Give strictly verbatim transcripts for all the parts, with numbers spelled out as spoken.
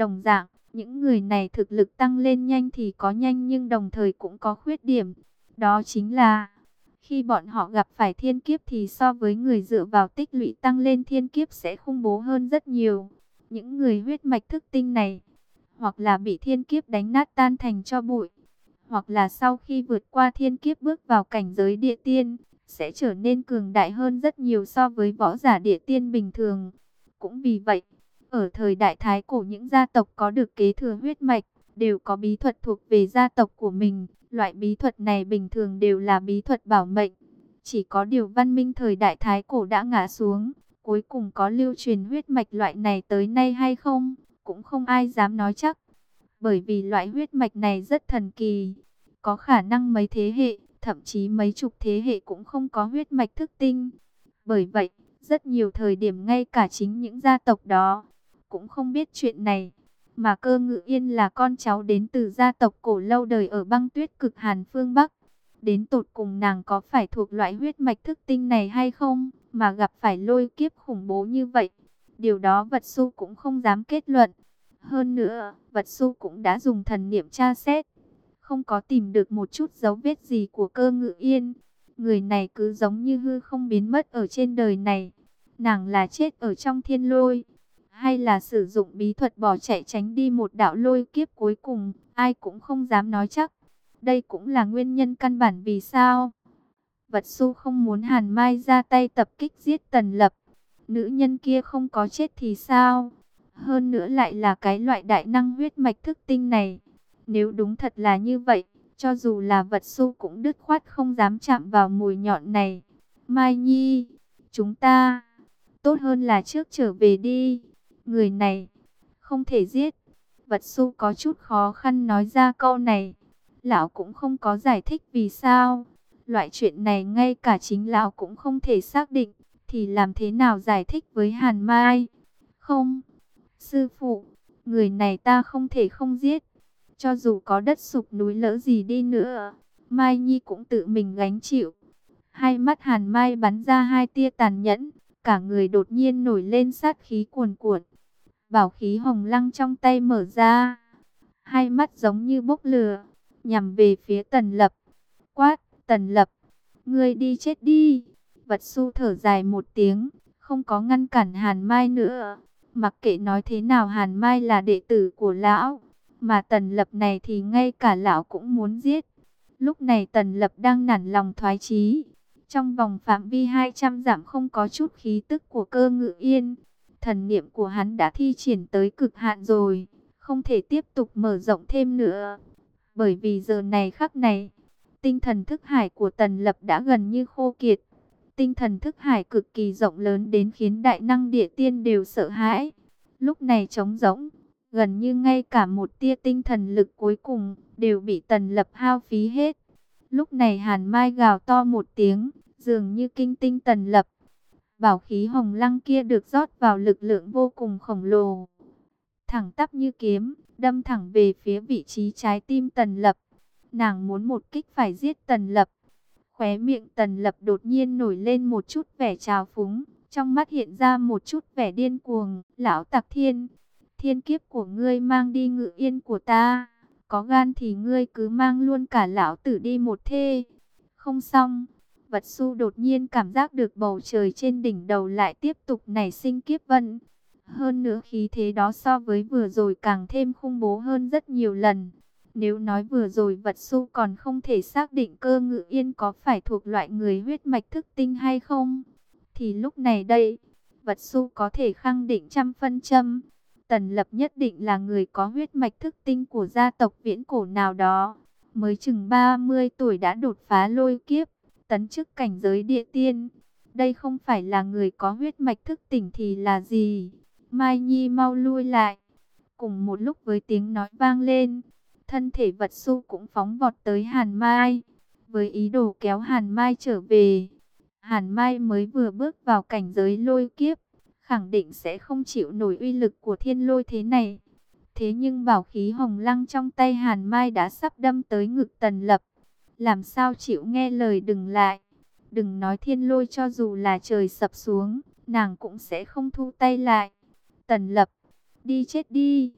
đồng dạng, những người này thực lực tăng lên nhanh thì có nhanh nhưng đồng thời cũng có khuyết điểm. Đó chính là khi bọn họ gặp phải thiên kiếp thì so với người dựa vào tích lũy tăng lên thiên kiếp sẽ khủng bố hơn rất nhiều. Những người huyết mạch thức tinh này, hoặc là bị thiên kiếp đánh nát tan thành tro bụi, hoặc là sau khi vượt qua thiên kiếp bước vào cảnh giới địa tiên, sẽ trở nên cường đại hơn rất nhiều so với võ giả địa tiên bình thường. Cũng vì vậy, ở thời đại Thái Cổ những gia tộc có được kế thừa huyết mạch, đều có bí thuật thuộc về gia tộc của mình. Loại bí thuật này bình thường đều là bí thuật bảo mệnh. Chỉ có điều văn minh thời đại Thái Cổ đã ngã xuống, cuối cùng có lưu truyền huyết mạch loại này tới nay hay không, cũng không ai dám nói chắc. Bởi vì loại huyết mạch này rất thần kỳ, có khả năng mấy thế hệ, thậm chí mấy chục thế hệ cũng không có huyết mạch thức tinh. Bởi vậy, rất nhiều thời điểm ngay cả chính những gia tộc đó cũng không biết chuyện này. Mà Cơ Ngự Yên là con cháu đến từ gia tộc cổ lâu đời ở băng tuyết cực hàn phương Bắc. Đến tột cùng nàng có phải thuộc loại huyết mạch thức tinh này hay không, mà gặp phải lôi kiếp khủng bố như vậy? Điều đó Vật Su cũng không dám kết luận. Hơn nữa, Vật Su cũng đã dùng thần niệm tra xét, không có tìm được một chút dấu vết gì của Cơ Ngự Yên. Người này cứ giống như hư không biến mất ở trên đời này. Nàng là chết ở trong thiên lôi, hay là sử dụng bí thuật bỏ chạy tránh đi một đạo lôi kiếp cuối cùng, ai cũng không dám nói chắc. Đây cũng là nguyên nhân căn bản vì sao Vật Su không muốn Hàn Mai ra tay tập kích giết Tần Lập. Nữ nhân kia không có chết thì sao? Hơn nữa lại là cái loại đại năng huyết mạch thức tinh này. Nếu đúng thật là như vậy, cho dù là Vật Su cũng đứt khoát không dám chạm vào mùi nhọn này. Mai Nhi, chúng ta tốt hơn là trước trở về đi. Người này không thể giết. Vật Su có chút khó khăn nói ra câu này. Lão cũng không có giải thích vì sao. Loại chuyện này ngay cả chính lão cũng không thể xác định, thì làm thế nào giải thích với Hàn Mai? Không, sư phụ, người này ta không thể không giết. Cho dù có đất sụp núi lỡ gì đi nữa, Mai Nhi cũng tự mình gánh chịu. Hai mắt Hàn Mai bắn ra hai tia tàn nhẫn, cả người đột nhiên nổi lên sát khí cuồn cuộn. Bảo khí hồng lăng trong tay mở ra, hai mắt giống như bốc lửa, nhằm về phía Tần Lập. Quát, Tần Lập, ngươi đi chết đi. Vật Su thở dài một tiếng, không có ngăn cản Hàn Mai nữa. Mặc kệ nói thế nào Hàn Mai là đệ tử của lão, mà Tần Lập này thì ngay cả lão cũng muốn giết. Lúc này Tần Lập đang nản lòng thoái chí. Trong vòng phạm vi hai trăm dặm không có chút khí tức của Cơ Ngự Yên. Thần niệm của hắn đã thi triển tới cực hạn rồi, không thể tiếp tục mở rộng thêm nữa. Bởi vì giờ này khắc này, tinh thần thức hải của Tần Lập đã gần như khô kiệt. Tinh thần thức hải cực kỳ rộng lớn đến khiến đại năng địa tiên đều sợ hãi. Lúc này trống rỗng, gần như ngay cả một tia tinh thần lực cuối cùng đều bị Tần Lập hao phí hết. Lúc này Hàn Mai gào to một tiếng, dường như kinh tinh Tần Lập. Bảo khí hồng lăng kia được rót vào lực lượng vô cùng khổng lồ, thẳng tắp như kiếm, đâm thẳng về phía vị trí trái tim Tần Lập. Nàng muốn một kích phải giết Tần Lập. Khóe miệng Tần Lập đột nhiên nổi lên một chút vẻ trào phúng, trong mắt hiện ra một chút vẻ điên cuồng. Lão Tặc Thiên, thiên kiếp của ngươi mang đi Ngự Yên của ta, có gan thì ngươi cứ mang luôn cả lão tử đi một thê. Không xong, Vật Su đột nhiên cảm giác được bầu trời trên đỉnh đầu lại tiếp tục nảy sinh kiếp vân. Hơn nữa khí thế đó so với vừa rồi càng thêm khủng bố hơn rất nhiều lần. Nếu nói vừa rồi Vật Su còn không thể xác định Cơ Ngự Yên có phải thuộc loại người huyết mạch thức tinh hay không, thì lúc này đây, Vật Su có thể khẳng định trăm phân trăm. Tần Lập nhất định là người có huyết mạch thức tinh của gia tộc viễn cổ nào đó. Mới chừng ba mươi tuổi đã đột phá lôi kiếp, tấn chức cảnh giới địa tiên. Đây không phải là người có huyết mạch thức tỉnh thì là gì? Mai Nhi mau lui lại. Cùng một lúc với tiếng nói vang lên, thân thể Vật Su cũng phóng vọt tới Hàn Mai, với ý đồ kéo Hàn Mai trở về. Hàn Mai mới vừa bước vào cảnh giới lôi kiếp, khẳng định sẽ không chịu nổi uy lực của thiên lôi thế này. Thế nhưng bảo khí hồng lăng trong tay Hàn Mai đã sắp đâm tới ngực Tần Lập. Làm sao chịu nghe lời đừng lại. Đừng nói thiên lôi, cho dù là trời sập xuống, nàng cũng sẽ không thu tay lại. Tần Lập, đi chết đi.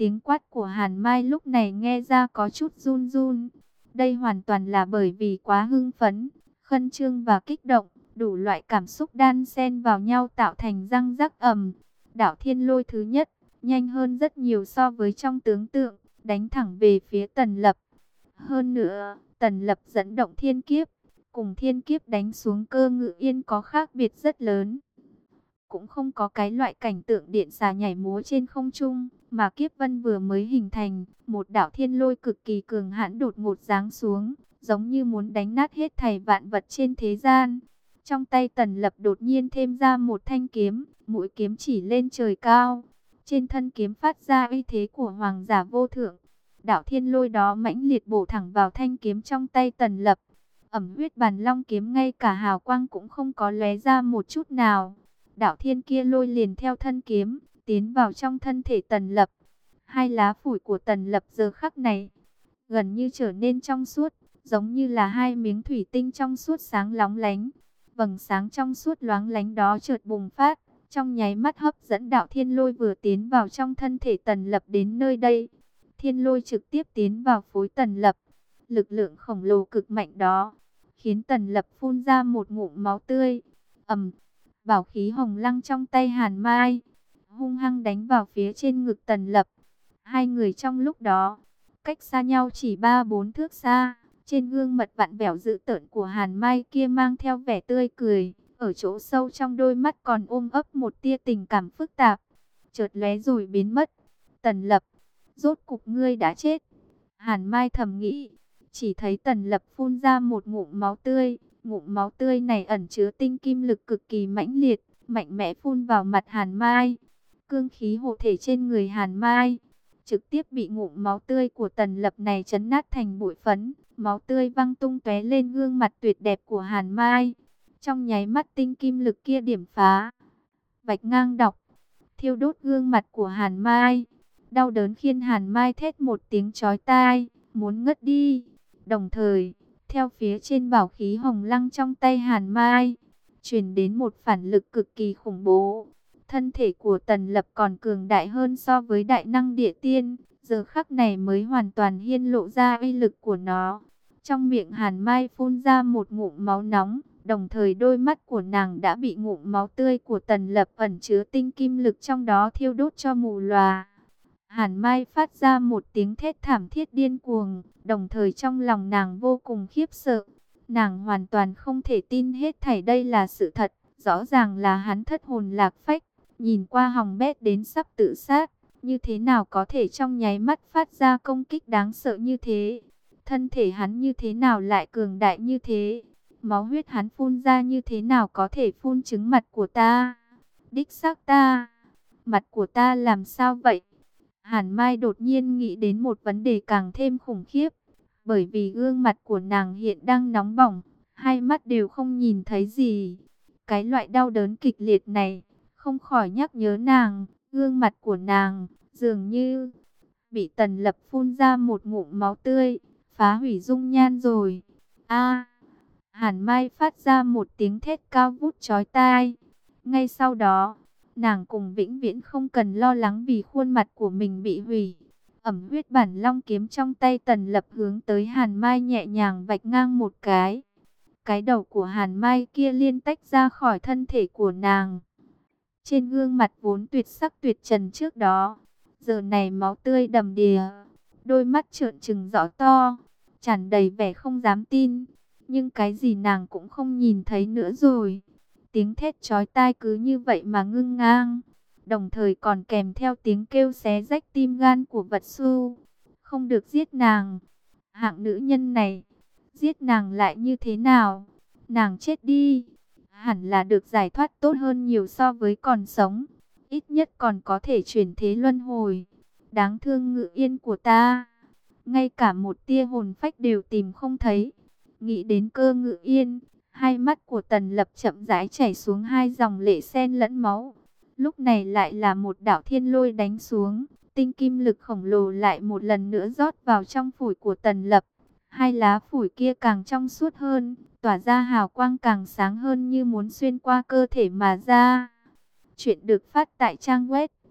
Tiếng quát của Hàn Mai lúc này nghe ra có chút run run. Đây hoàn toàn là bởi vì quá hưng phấn, khẩn trương và kích động, đủ loại cảm xúc đan xen vào nhau tạo thành răng rắc ầm. Đảo Thiên Lôi thứ nhất, nhanh hơn rất nhiều so với trong tưởng tượng, đánh thẳng về phía Tần Lập. Hơn nữa, Tần Lập dẫn động thiên kiếp, cùng thiên kiếp đánh xuống Cơ Ngự Yên có khác biệt rất lớn. Cũng không có cái loại cảnh tượng điện xà nhảy múa trên không trung, mà kiếp vân vừa mới hình thành, một đạo thiên lôi cực kỳ cường hãn đột ngột giáng xuống, giống như muốn đánh nát hết thảy vạn vật trên thế gian. Trong tay Tần Lập đột nhiên thêm ra một thanh kiếm, mũi kiếm chỉ lên trời cao. Trên thân kiếm phát ra uy thế của hoàng giả vô thượng. Đạo thiên lôi đó mãnh liệt bổ thẳng vào thanh kiếm trong tay Tần Lập. Ẩm huyết bàn long kiếm ngay cả hào quang cũng không có lóe ra một chút nào. Đạo thiên kia lôi liền theo thân kiếm, tiến vào trong thân thể Tần Lập. Hai lá phủi của Tần Lập giờ khắc này, gần như trở nên trong suốt, giống như là hai miếng thủy tinh trong suốt sáng lóng lánh. Vầng sáng trong suốt loáng lánh đó chợt bùng phát, trong nháy mắt hấp dẫn đạo thiên lôi vừa tiến vào trong thân thể Tần Lập đến nơi đây. Thiên lôi trực tiếp tiến vào phối Tần Lập. Lực lượng khổng lồ cực mạnh đó, khiến Tần Lập phun ra một ngụm máu tươi. Ầm, bảo khí hồng lăng trong tay Hàn Mai, hung hăng đánh vào phía trên ngực Tần Lập. Hai người trong lúc đó, cách xa nhau chỉ ba bốn thước xa. Trên gương mặt vặn vẹo dữ tợn của Hàn Mai kia mang theo vẻ tươi cười, ở chỗ sâu trong đôi mắt còn ôm ấp một tia tình cảm phức tạp, chợt lóe rồi biến mất. Tần Lập, rốt cục ngươi đã chết. Hàn Mai thầm nghĩ, chỉ thấy Tần Lập phun ra một ngụm máu tươi, ngụm máu tươi này ẩn chứa tinh kim lực cực kỳ mãnh liệt, mạnh mẽ phun vào mặt Hàn Mai. Cương khí hộ thể trên người Hàn Mai trực tiếp bị ngụm máu tươi của Tần Lập này chấn nát thành bụi phấn. Máu tươi văng tung tóe lên gương mặt tuyệt đẹp của Hàn Mai. Trong nháy mắt tinh kim lực kia điểm phá, vạch ngang đọc, thiêu đốt gương mặt của Hàn Mai. Đau đớn khiến Hàn Mai thét một tiếng chói tai, muốn ngất đi. Đồng thời, theo phía trên bảo khí hồng lăng trong tay Hàn Mai, truyền đến một phản lực cực kỳ khủng bố. Thân thể của Tần Lập còn cường đại hơn so với đại năng địa tiên, giờ khắc này mới hoàn toàn hiển lộ ra uy lực của nó. Trong miệng Hàn Mai phun ra một ngụm máu nóng, đồng thời đôi mắt của nàng đã bị ngụm máu tươi của Tần Lập ẩn chứa tinh kim lực trong đó thiêu đốt cho mù lòa. Hàn Mai phát ra một tiếng thét thảm thiết điên cuồng, đồng thời trong lòng nàng vô cùng khiếp sợ. Nàng hoàn toàn không thể tin hết thảy đây là sự thật, rõ ràng là hắn thất hồn lạc phách, nhìn qua hỏng bét đến sắp tự sát, như thế nào có thể trong nháy mắt phát ra công kích đáng sợ như thế. Thân thể hắn như thế nào lại cường đại như thế? Máu huyết hắn phun ra như thế nào có thể phun trứng mặt của ta? Đích xác ta, mặt của ta làm sao vậy? Hàn Mai đột nhiên nghĩ đến một vấn đề càng thêm khủng khiếp, bởi vì gương mặt của nàng hiện đang nóng bỏng, hai mắt đều không nhìn thấy gì. Cái loại đau đớn kịch liệt này không khỏi nhắc nhớ nàng, gương mặt của nàng dường như bị Tần Lập phun ra một ngụm máu tươi, phá hủy dung nhan rồi. A! Hàn Mai phát ra một tiếng thét cao vút chói tai. Ngay sau đó, nàng cùng vĩnh viễn không cần lo lắng vì khuôn mặt của mình bị hủy. Ẩm huyết bản long kiếm trong tay Tần Lập hướng tới Hàn Mai nhẹ nhàng vạch ngang một cái. Cái đầu của Hàn Mai kia liên tách ra khỏi thân thể của nàng. Trên gương mặt vốn tuyệt sắc tuyệt trần trước đó, giờ này máu tươi đầm đìa, đôi mắt trợn trừng rõ to, tràn đầy vẻ không dám tin. Nhưng cái gì nàng cũng không nhìn thấy nữa rồi. Tiếng thét chói tai cứ như vậy mà ngưng ngang, đồng thời còn kèm theo tiếng kêu xé rách tim gan của vật su. Không được giết nàng. Hạng nữ nhân này, giết nàng lại như thế nào? Nàng chết đi, hẳn là được giải thoát tốt hơn nhiều so với còn sống. Ít nhất còn có thể chuyển thế luân hồi. Đáng thương Ngự Yên của ta, ngay cả một tia hồn phách đều tìm không thấy. Nghĩ đến Cơ Ngự Yên, hai mắt của Tần Lập chậm rãi chảy xuống hai dòng lệ sen lẫn máu. Lúc này lại là một đạo thiên lôi đánh xuống, tinh kim lực khổng lồ lại một lần nữa rót vào trong phổi của Tần Lập. Hai lá phổi kia càng trong suốt hơn, tỏa ra hào quang càng sáng hơn như muốn xuyên qua cơ thể mà ra. Chuyện được phát tại trang web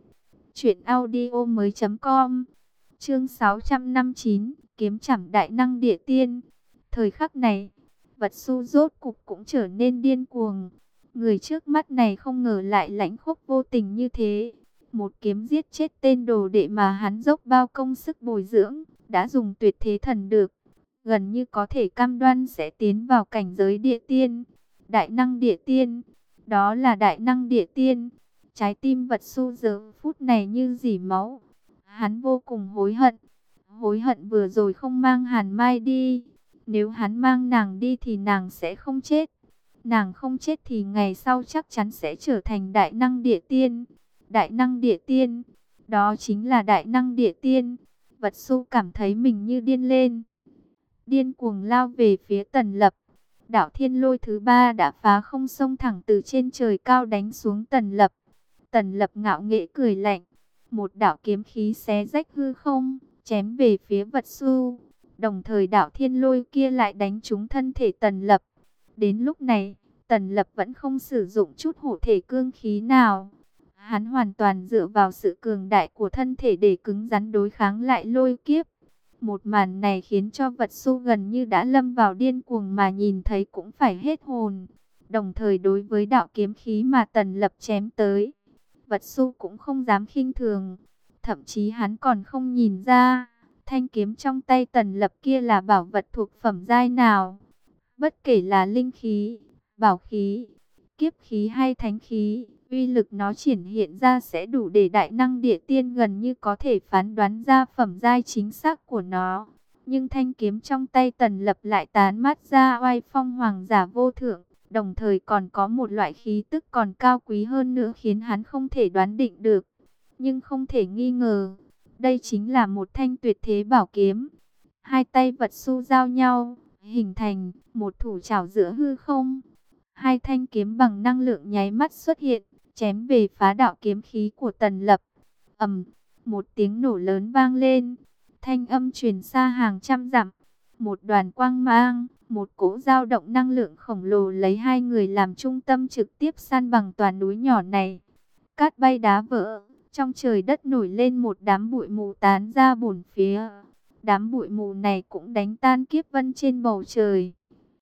Chuyện audio mới com. Chương sáu trăm năm mươi chín, kiếm chảm đại năng địa tiên. Thời khắc này, Vật Su rốt cục cũng trở nên điên cuồng. Người trước mắt này không ngờ lại lãnh khốc vô tình như thế. Một kiếm giết chết tên đồ đệ mà hắn dốc bao công sức bồi dưỡng, đã dùng tuyệt thế thần được, gần như có thể cam đoan sẽ tiến vào cảnh giới địa tiên. Đại năng địa tiên, đó là đại năng địa tiên. Trái tim Vật Su giờ phút này như rỉ máu. Hắn vô cùng hối hận. Hối hận vừa rồi không mang Hàn Mai đi. Nếu hắn mang nàng đi thì nàng sẽ không chết. Nàng không chết thì ngày sau chắc chắn sẽ trở thành đại năng địa tiên. Đại năng địa tiên, đó chính là đại năng địa tiên. Vật Su cảm thấy mình như điên lên. Điên cuồng lao về phía Tần Lập. Đạo thiên lôi thứ ba đã phá không, xông thẳng từ trên trời cao đánh xuống Tần Lập. Tần Lập ngạo nghễ cười lạnh. Một đạo kiếm khí xé rách hư không, chém về phía Vật Su. Đồng thời đạo thiên lôi kia lại đánh trúng thân thể Tần Lập. Đến lúc này, Tần Lập vẫn không sử dụng chút hộ thể cương khí nào. Hắn hoàn toàn dựa vào sự cường đại của thân thể để cứng rắn đối kháng lại lôi kiếp. Một màn này khiến cho Vật Su gần như đã lâm vào điên cuồng, mà nhìn thấy cũng phải hết hồn. Đồng thời đối với đạo kiếm khí mà Tần Lập chém tới, Vật Su cũng không dám khinh thường. Thậm chí hắn còn không nhìn ra thanh kiếm trong tay Tần Lập kia là bảo vật thuộc phẩm giai nào. Bất kể là linh khí, bảo khí, kiếp khí hay thánh khí, uy lực nó triển hiện ra sẽ đủ để đại năng địa tiên gần như có thể phán đoán ra phẩm giai chính xác của nó. Nhưng thanh kiếm trong tay Tần Lập lại tán mát ra oai phong hoàng giả vô thượng, đồng thời còn có một loại khí tức còn cao quý hơn nữa khiến hắn không thể đoán định được. Nhưng không thể nghi ngờ, đây chính là một thanh tuyệt thế bảo kiếm. Hai tay Vật Su giao nhau, hình thành một thủ trảo giữa hư không. Hai thanh kiếm bằng năng lượng nháy mắt xuất hiện, chém về phá đạo kiếm khí của Tần Lập. Ầm, một tiếng nổ lớn vang lên, thanh âm truyền xa hàng trăm dặm. Một đoàn quang mang, một cỗ dao động năng lượng khổng lồ lấy hai người làm trung tâm trực tiếp san bằng toàn núi nhỏ này. Cát bay đá vỡ, trong trời đất nổi lên một đám bụi mù tán ra bốn phía. Đám bụi mù này cũng đánh tan kiếp vân trên bầu trời.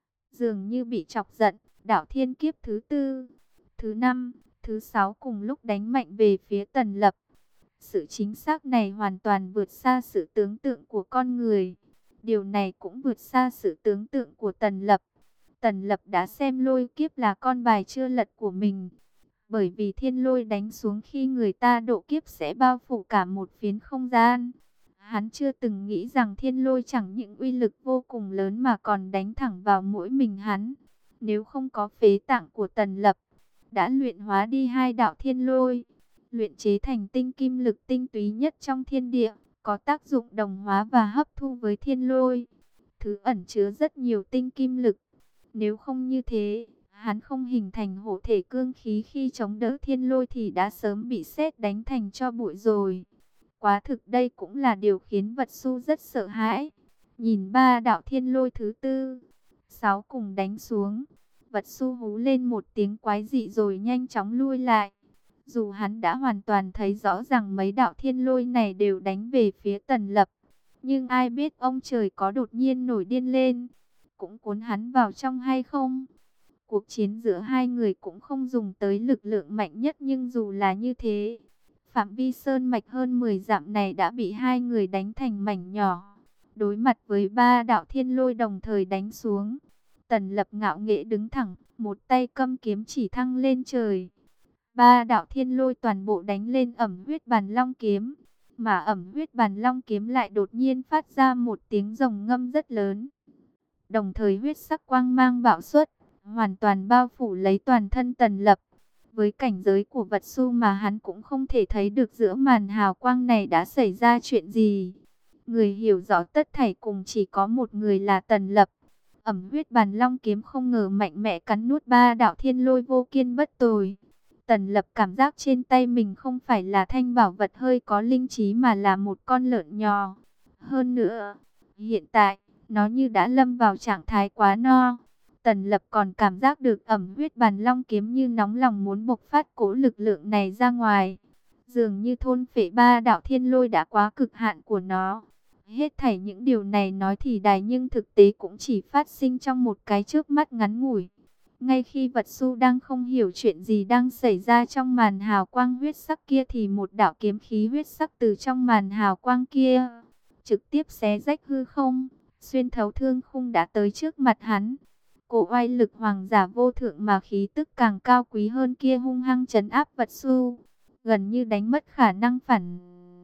Dường như bị chọc giận, đạo thiên kiếp thứ tư, thứ năm, thứ sáu cùng lúc đánh mạnh về phía Tần Lập. Sự chính xác này hoàn toàn vượt xa sự tưởng tượng của con người. Điều này cũng vượt xa sự tưởng tượng của Tần Lập. Tần Lập đã xem lôi kiếp là con bài chưa lật của mình. Bởi vì thiên lôi đánh xuống khi người ta độ kiếp sẽ bao phủ cả một phiến không gian. Hắn chưa từng nghĩ rằng thiên lôi chẳng những uy lực vô cùng lớn mà còn đánh thẳng vào mỗi mình hắn. Nếu không có phế tạng của Tần Lập, đã luyện hóa đi hai đạo thiên lôi, luyện chế thành tinh kim lực tinh túy nhất trong thiên địa, có tác dụng đồng hóa và hấp thu với thiên lôi, thứ ẩn chứa rất nhiều tinh kim lực. Nếu không như thế, hắn không hình thành hộ thể cương khí khi chống đỡ thiên lôi thì đã sớm bị sét đánh thành tro bụi rồi. Quá thực đây cũng là điều khiến Vật Su rất sợ hãi. Nhìn ba đạo thiên lôi thứ tư, sáu cùng đánh xuống, Vật Su hú lên một tiếng quái dị rồi nhanh chóng lui lại. Dù hắn đã hoàn toàn thấy rõ rằng mấy đạo thiên lôi này đều đánh về phía Tần Lập, nhưng ai biết ông trời có đột nhiên nổi điên lên, cũng cuốn hắn vào trong hay không. Cuộc chiến giữa hai người cũng không dùng tới lực lượng mạnh nhất, nhưng dù là như thế, phạm vi sơn mạch hơn mười dặm này đã bị hai người đánh thành mảnh nhỏ. Đối mặt với ba đạo thiên lôi đồng thời đánh xuống, Tần Lập ngạo nghễ đứng thẳng, một tay cầm kiếm chỉ thăng lên trời. Ba đạo thiên lôi toàn bộ đánh lên ẩm huyết bàn long kiếm, mà ẩm huyết bàn long kiếm lại đột nhiên phát ra một tiếng rồng ngâm rất lớn. Đồng thời huyết sắc quang mang bạo xuất, hoàn toàn bao phủ lấy toàn thân Tần Lập. Với cảnh giới của Vật Su mà hắn cũng không thể thấy được giữa màn hào quang này đã xảy ra chuyện gì. Người hiểu rõ tất thảy cùng chỉ có một người là Tần Lập. Ẩm huyết bàn long kiếm không ngờ mạnh mẽ cắn nuốt ba đạo thiên lôi vô kiên bất tồi. Tần Lập cảm giác trên tay mình không phải là thanh bảo vật hơi có linh trí mà là một con lợn nhò. Hơn nữa, hiện tại, nó như đã lâm vào trạng thái quá no. Tần Lập còn cảm giác được ẩm huyết bàn long kiếm như nóng lòng muốn bộc phát cỗ lực lượng này ra ngoài. Dường như thôn phệ ba đạo thiên lôi đã quá cực hạn của nó. Hết thảy những điều này nói thì đài nhưng thực tế cũng chỉ phát sinh trong một cái chớp mắt ngắn ngủi. Ngay khi Vật Su đang không hiểu chuyện gì đang xảy ra trong màn hào quang huyết sắc kia thì một đạo kiếm khí huyết sắc từ trong màn hào quang kia trực tiếp xé rách hư không, xuyên thấu thương khung đã tới trước mặt hắn. Cổ oai lực hoàng giả vô thượng mà khí tức càng cao quý hơn kia hung hăng trấn áp Vật Su, gần như đánh mất khả năng phản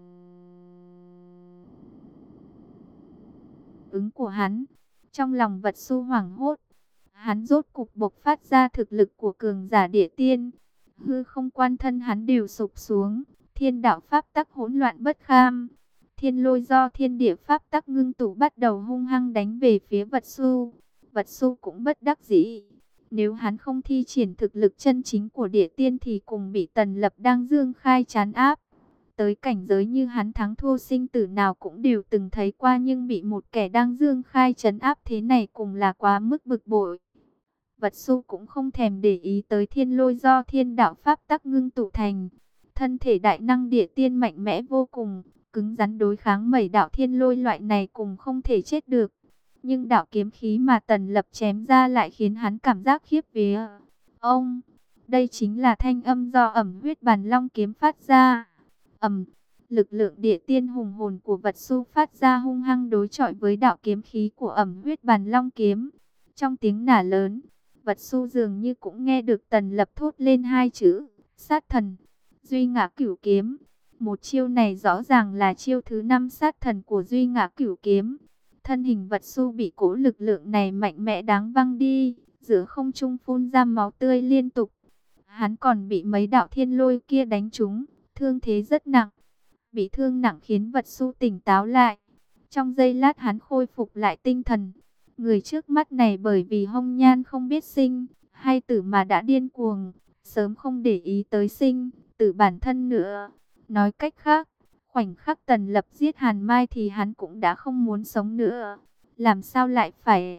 ứng của hắn. Trong lòng Vật Su hoảng hốt, hắn rốt cục bộc phát ra thực lực của cường giả địa tiên. Hư không quan thân hắn đều sụp xuống, thiên đạo pháp tắc hỗn loạn bất kham. Thiên lôi do thiên địa pháp tắc ngưng tụ bắt đầu hung hăng đánh về phía Vật Su. Vật Su cũng bất đắc dĩ. Nếu hắn không thi triển thực lực chân chính của địa tiên thì cùng bị Tần Lập đang dương khai trán áp. Tới cảnh giới như hắn thắng thua sinh tử nào cũng đều từng thấy qua, nhưng bị một kẻ đang dương khai trấn áp thế này cùng là quá mức bực bội. Vật Su cũng không thèm để ý tới thiên lôi do thiên đạo pháp tắc ngưng tụ thành. Thân thể đại năng địa tiên mạnh mẽ vô cùng, cứng rắn đối kháng mấy đạo thiên lôi loại này cùng không thể chết được. Nhưng đạo kiếm khí mà Tần Lập chém ra lại khiến hắn cảm giác khiếp vía. Ông, đây chính là thanh âm do ẩm huyết bàn long kiếm phát ra. Ầm, lực lượng địa tiên hùng hồn của Vật Su phát ra hung hăng đối chọi với đạo kiếm khí của ẩm huyết bàn long kiếm. Trong tiếng nả lớn, Vật Su dường như cũng nghe được Tần Lập thốt lên hai chữ sát thần. Duy Ngã Cửu Kiếm. Một chiêu này rõ ràng là chiêu thứ năm sát thần của Duy Ngã Cửu Kiếm. Thân hình Vật Su bị cỗ lực lượng này mạnh mẽ đáng văng đi, giữa không trung phun ra máu tươi liên tục. Hắn còn bị mấy đạo thiên lôi kia đánh trúng, thương thế rất nặng. Bị thương nặng khiến Vật Su tỉnh táo lại. Trong giây lát hắn khôi phục lại tinh thần. Người trước mắt này bởi vì hông nhan không biết sinh hay tử mà đã điên cuồng, sớm không để ý tới sinh tử bản thân nữa. Nói cách khác, khoảnh khắc Tần Lập giết Hàn Mai thì hắn cũng đã không muốn sống nữa. Làm sao lại phải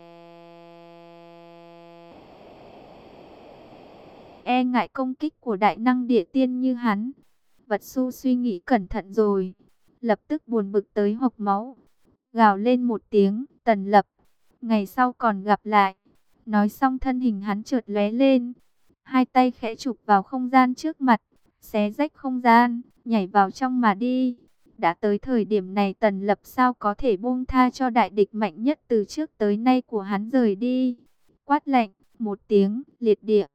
e ngại công kích của đại năng địa tiên như hắn? Vật Su suy nghĩ cẩn thận rồi, lập tức buồn bực tới hộc máu, gào lên một tiếng, Tần Lập, ngày sau còn gặp lại. Nói xong thân hình hắn chợt lóe lên, hai tay khẽ chụp vào không gian trước mặt, xé rách không gian, nhảy vào trong mà đi. Đã tới thời điểm này Tần Lập sao có thể buông tha cho đại địch mạnh nhất từ trước tới nay của hắn rời đi. Quát lạnh, một tiếng, liệt địa.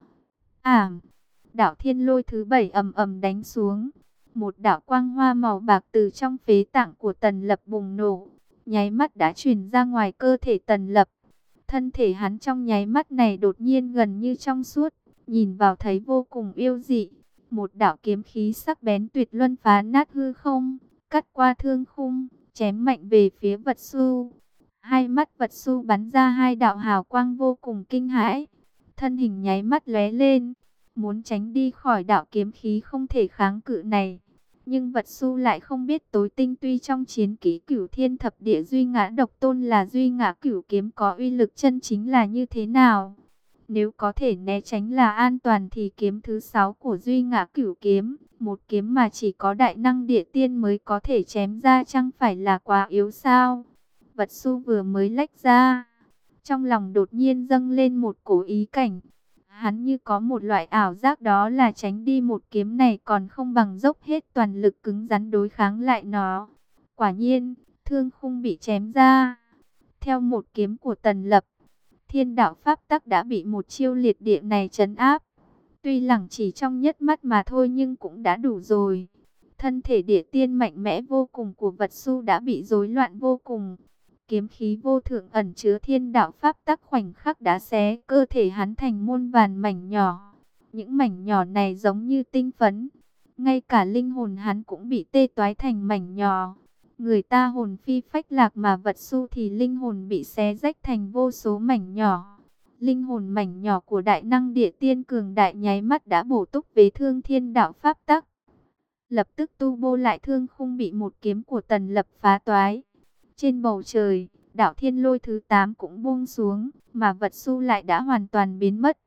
Ảm, đạo thiên lôi thứ bảy ầm ầm đánh xuống. Một đạo quang hoa màu bạc từ trong phế tạng của Tần Lập bùng nổ, nháy mắt đã truyền ra ngoài cơ thể Tần Lập. Thân thể hắn trong nháy mắt này đột nhiên gần như trong suốt, nhìn vào thấy vô cùng yêu dị. Một đạo kiếm khí sắc bén tuyệt luân phá nát hư không, cắt qua thương khung, chém mạnh về phía Vật Su. Hai mắt Vật Su bắn ra hai đạo hào quang vô cùng kinh hãi. Thân hình nháy mắt lóe lên, muốn tránh đi khỏi đạo kiếm khí không thể kháng cự này. Nhưng Vật Su lại không biết tối tinh tuy trong chiến kỹ Cửu Thiên Thập Địa Duy Ngã Độc Tôn là Duy Ngã Cửu Kiếm có uy lực chân chính là như thế nào. Nếu có thể né tránh là an toàn thì kiếm thứ sáu của Duy Ngã Cửu Kiếm, một kiếm mà chỉ có đại năng địa tiên mới có thể chém ra, chẳng phải là quá yếu sao? Vật Su vừa mới lách ra, trong lòng đột nhiên dâng lên một cổ ý cảnh. Hắn như có một loại ảo giác, đó là tránh đi một kiếm này còn không bằng dốc hết toàn lực cứng rắn đối kháng lại nó. Quả nhiên, thương khung bị chém ra. Theo một kiếm của Tần Lập, thiên đạo pháp tắc đã bị một chiêu liệt địa này trấn áp. Tuy lẳng chỉ trong nhất mắt mà thôi nhưng cũng đã đủ rồi. Thân thể địa tiên mạnh mẽ vô cùng của Vật Su đã bị rối loạn vô cùng. Kiếm khí vô thượng ẩn chứa thiên đạo pháp tắc khoảnh khắc đã xé cơ thể hắn thành muôn vàn mảnh nhỏ. Những mảnh nhỏ này giống như tinh phấn. Ngay cả linh hồn hắn cũng bị tê toái thành mảnh nhỏ. Người ta hồn phi phách lạc mà Vật Su thì linh hồn bị xé rách thành vô số mảnh nhỏ. Linh hồn mảnh nhỏ của đại năng địa tiên cường đại nháy mắt đã bổ túc vết thương thiên đạo pháp tắc. Lập tức tu bô lại thương khung bị một kiếm của Tần Lập phá toái. Trên bầu trời, đạo thiên lôi thứ tám cũng buông xuống, mà Vật Su lại đã hoàn toàn biến mất.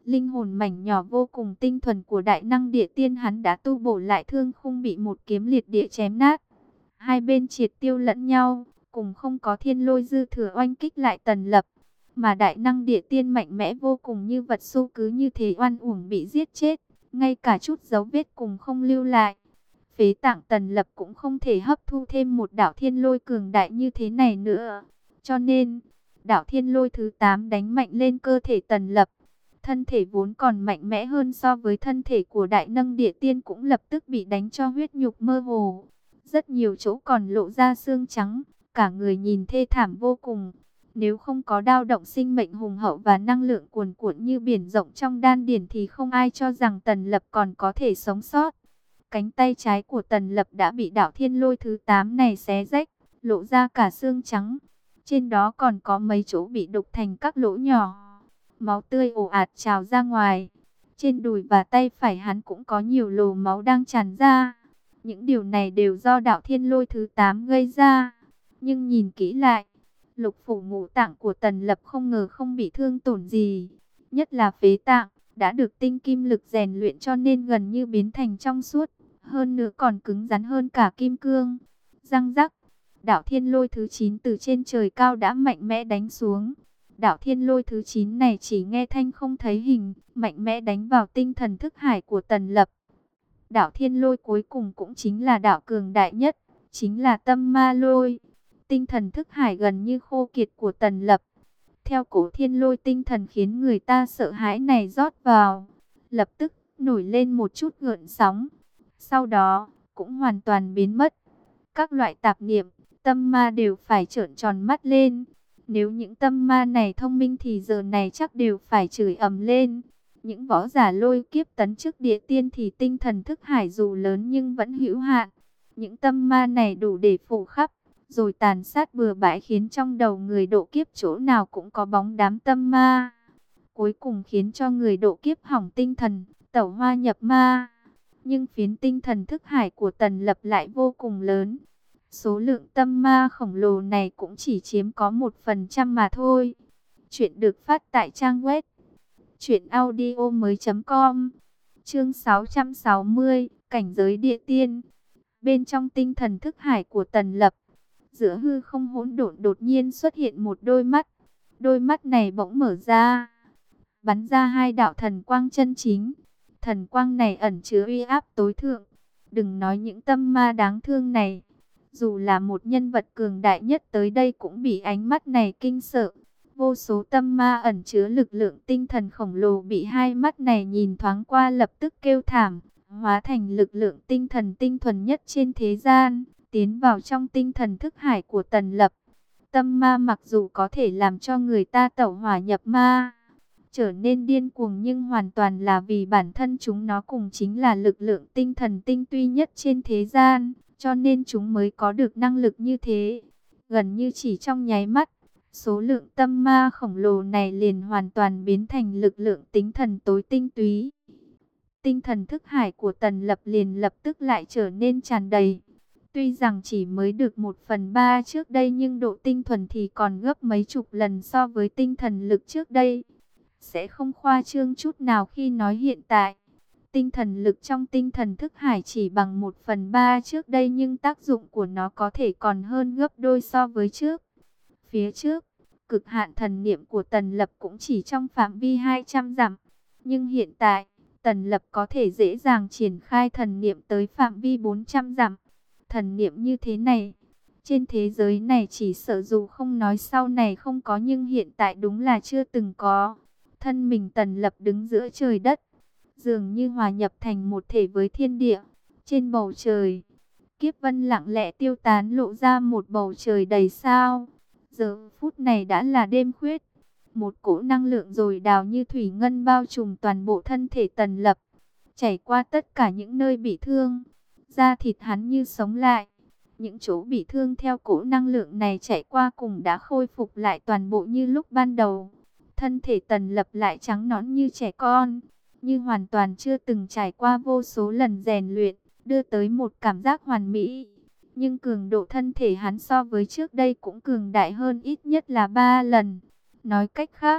Linh hồn mảnh nhỏ vô cùng tinh thuần của đại năng địa tiên hắn đã tu bổ lại thương khung bị một kiếm liệt địa chém nát. Hai bên triệt tiêu lẫn nhau, cùng không có thiên lôi dư thừa oanh kích lại Tần Lập. Mà đại năng địa tiên mạnh mẽ vô cùng như vật xô cứ như thế oan uổng bị giết chết, ngay cả chút dấu vết cùng không lưu lại. Phế tạng Tần Lập cũng không thể hấp thu thêm một đạo thiên lôi cường đại như thế này nữa. Cho nên, đạo thiên lôi thứ tám đánh mạnh lên cơ thể Tần Lập. Thân thể vốn còn mạnh mẽ hơn so với thân thể của đại năng địa tiên cũng lập tức bị đánh cho huyết nhục mơ hồ. Rất nhiều chỗ còn lộ ra xương trắng, cả người nhìn thê thảm vô cùng. Nếu không có dao động sinh mệnh hùng hậu và năng lượng cuồn cuộn như biển rộng trong đan điền thì không ai cho rằng Tần Lập còn có thể sống sót. Cánh tay trái của Tần Lập đã bị đạo thiên lôi thứ tám này xé rách, lộ ra cả xương trắng. Trên đó còn có mấy chỗ bị đục thành các lỗ nhỏ. Máu tươi ồ ạt trào ra ngoài. Trên đùi và tay phải hắn cũng có nhiều lồ máu đang tràn ra. Những điều này đều do đạo thiên lôi thứ tám gây ra. Nhưng nhìn kỹ lại, lục phủ ngũ tạng của Tần Lập không ngờ không bị thương tổn gì. Nhất là phế tạng, đã được tinh kim lực rèn luyện cho nên gần như biến thành trong suốt. Hơn nữa còn cứng rắn hơn cả kim cương. Răng rắc, đạo thiên lôi thứ chín từ trên trời cao đã mạnh mẽ đánh xuống. Đạo thiên lôi thứ chín này chỉ nghe thanh không thấy hình, mạnh mẽ đánh vào tinh thần thức hải của Tần Lập. Đạo thiên lôi cuối cùng cũng chính là đạo cường đại nhất, chính là tâm ma lôi. Tinh thần thức hải gần như khô kiệt của Tần Lập. Theo cổ thiên lôi tinh thần khiến người ta sợ hãi này rót vào, lập tức nổi lên một chút gợn sóng. Sau đó, cũng hoàn toàn biến mất. Các loại tạp niệm, tâm ma đều phải trợn tròn mắt lên. Nếu những tâm ma này thông minh thì giờ này chắc đều phải chửi ầm lên. Những võ giả lôi kiếp tấn chức địa tiên thì tinh thần thức hải dù lớn nhưng vẫn hữu hạn. Những tâm ma này đủ để phủ khắp, rồi tàn sát bừa bãi khiến trong đầu người độ kiếp chỗ nào cũng có bóng đám tâm ma. Cuối cùng khiến cho người độ kiếp hỏng tinh thần, tẩu hoa nhập ma. Nhưng phiến tinh thần thức hải của Tần Lập lại vô cùng lớn. Số lượng tâm ma khổng lồ này cũng chỉ chiếm có một phần trăm mà thôi. Chuyện được phát tại trang web truyện audio mới chấm com. Chương sáu trăm sáu mươi, cảnh giới địa tiên. Bên trong tinh thần thức hải của Tần Lập, giữa hư không hỗn độn đột nhiên xuất hiện một đôi mắt. Đôi mắt này bỗng mở ra, bắn ra hai đạo thần quang chân chính. Thần quang này ẩn chứa uy áp tối thượng. Đừng nói những tâm ma đáng thương này, dù là một nhân vật cường đại nhất tới đây cũng bị ánh mắt này kinh sợ. Vô số tâm ma ẩn chứa lực lượng tinh thần khổng lồ bị hai mắt này nhìn thoáng qua lập tức kêu thảm, hóa thành lực lượng tinh thần tinh thuần nhất trên thế gian, tiến vào trong tinh thần thức hải của Tần Lập. Tâm ma mặc dù có thể làm cho người ta tẩu hỏa nhập ma, trở nên điên cuồng, nhưng hoàn toàn là vì bản thân chúng nó cùng chính là lực lượng tinh thần tinh tuy nhất trên thế gian, cho nên chúng mới có được năng lực như thế. Gần như chỉ trong nháy mắt, số lượng tâm ma khổng lồ này liền hoàn toàn biến thành lực lượng tinh thần tối tinh túy. Tinh thần thức hải của Tần Lập liền lập tức lại trở nên tràn đầy. Tuy rằng chỉ mới được một phần ba trước đây nhưng độ tinh thuần thì còn gấp mấy chục lần so với tinh thần lực trước đây. Sẽ không khoa trương chút nào khi nói hiện tại, tinh thần lực trong tinh thần thức hải chỉ bằng một phần ba trước đây nhưng tác dụng của nó có thể còn hơn gấp đôi so với trước. Phía trước, cực hạn thần niệm của Tần Lập cũng chỉ trong phạm vi hai trăm dặm. Nhưng hiện tại, Tần Lập có thể dễ dàng triển khai thần niệm tới phạm vi bốn trăm dặm. Thần niệm như thế này, trên thế giới này chỉ sợ dù không nói sau này không có nhưng hiện tại đúng là chưa từng có. Thân mình Tần Lập đứng giữa trời đất, dường như hòa nhập thành một thể với thiên địa. Trên bầu trời, kiếp vân lặng lẽ tiêu tán lộ ra một bầu trời đầy sao. Giờ phút này đã là đêm khuyết. Một cỗ năng lượng dồi dào như thủy ngân bao trùm toàn bộ thân thể Tần Lập, chảy qua tất cả những nơi bị thương. Da thịt hắn như sống lại. Những chỗ bị thương theo cỗ năng lượng này chạy qua cùng đã khôi phục lại toàn bộ như lúc ban đầu. Thân thể Tần Lập lại trắng nõn như trẻ con, như hoàn toàn chưa từng trải qua vô số lần rèn luyện, đưa tới một cảm giác hoàn mỹ. Nhưng cường độ thân thể hắn so với trước đây cũng cường đại hơn ít nhất là ba lần. Nói cách khác,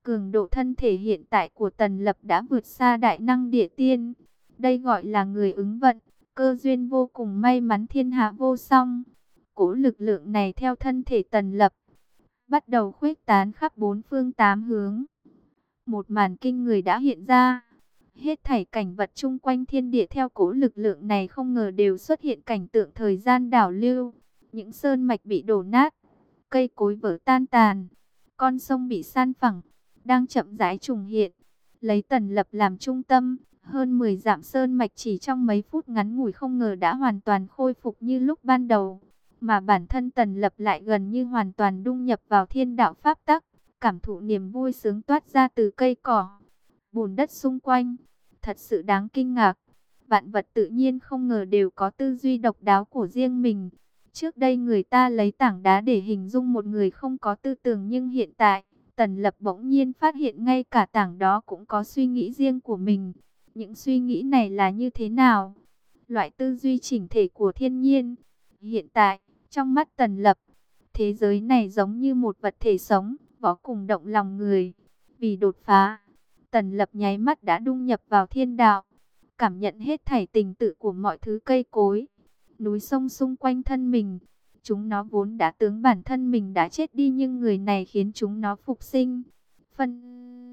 Cường độ thân thể hiện tại của Tần Lập đã vượt xa đại năng địa tiên. Đây gọi là người ứng vận, cơ duyên vô cùng may mắn thiên hạ vô song. Cỗ lực lượng này theo thân thể Tần Lập, bắt đầu khuếch tán khắp bốn phương tám hướng. Một màn kinh người đã hiện ra. Hết thảy cảnh vật chung quanh thiên địa theo cỗ lực lượng này không ngờ đều xuất hiện cảnh tượng thời gian đảo lưu. Những sơn mạch bị đổ nát, cây cối vỡ tan tàn, con sông bị san phẳng, đang chậm rãi trùng hiện. Lấy Tần Lập làm trung tâm, hơn mười dặm sơn mạch chỉ trong mấy phút ngắn ngủi không ngờ đã hoàn toàn khôi phục như lúc ban đầu. Mà bản thân Tần Lập lại gần như hoàn toàn đung nhập vào thiên đạo pháp tắc, cảm thụ niềm vui sướng toát ra từ cây cỏ, bùn đất xung quanh. Thật sự đáng kinh ngạc. Vạn vật tự nhiên không ngờ đều có tư duy độc đáo của riêng mình. Trước đây người ta lấy tảng đá để hình dung một người không có tư tưởng, nhưng hiện tại Tần Lập bỗng nhiên phát hiện ngay cả tảng đó cũng có suy nghĩ riêng của mình. Những suy nghĩ này là như thế nào? Loại tư duy chỉnh thể của thiên nhiên. Hiện tại, trong mắt Tần Lập, thế giới này giống như một vật thể sống, vô cùng động lòng người. Vì đột phá, Tần Lập nháy mắt đã đung nhập vào thiên đạo, cảm nhận hết thảy tình tự của mọi thứ cây cối, núi sông xung quanh thân mình. Chúng nó vốn đã tướng bản thân mình đã chết đi, nhưng người này khiến chúng nó phục sinh. Phân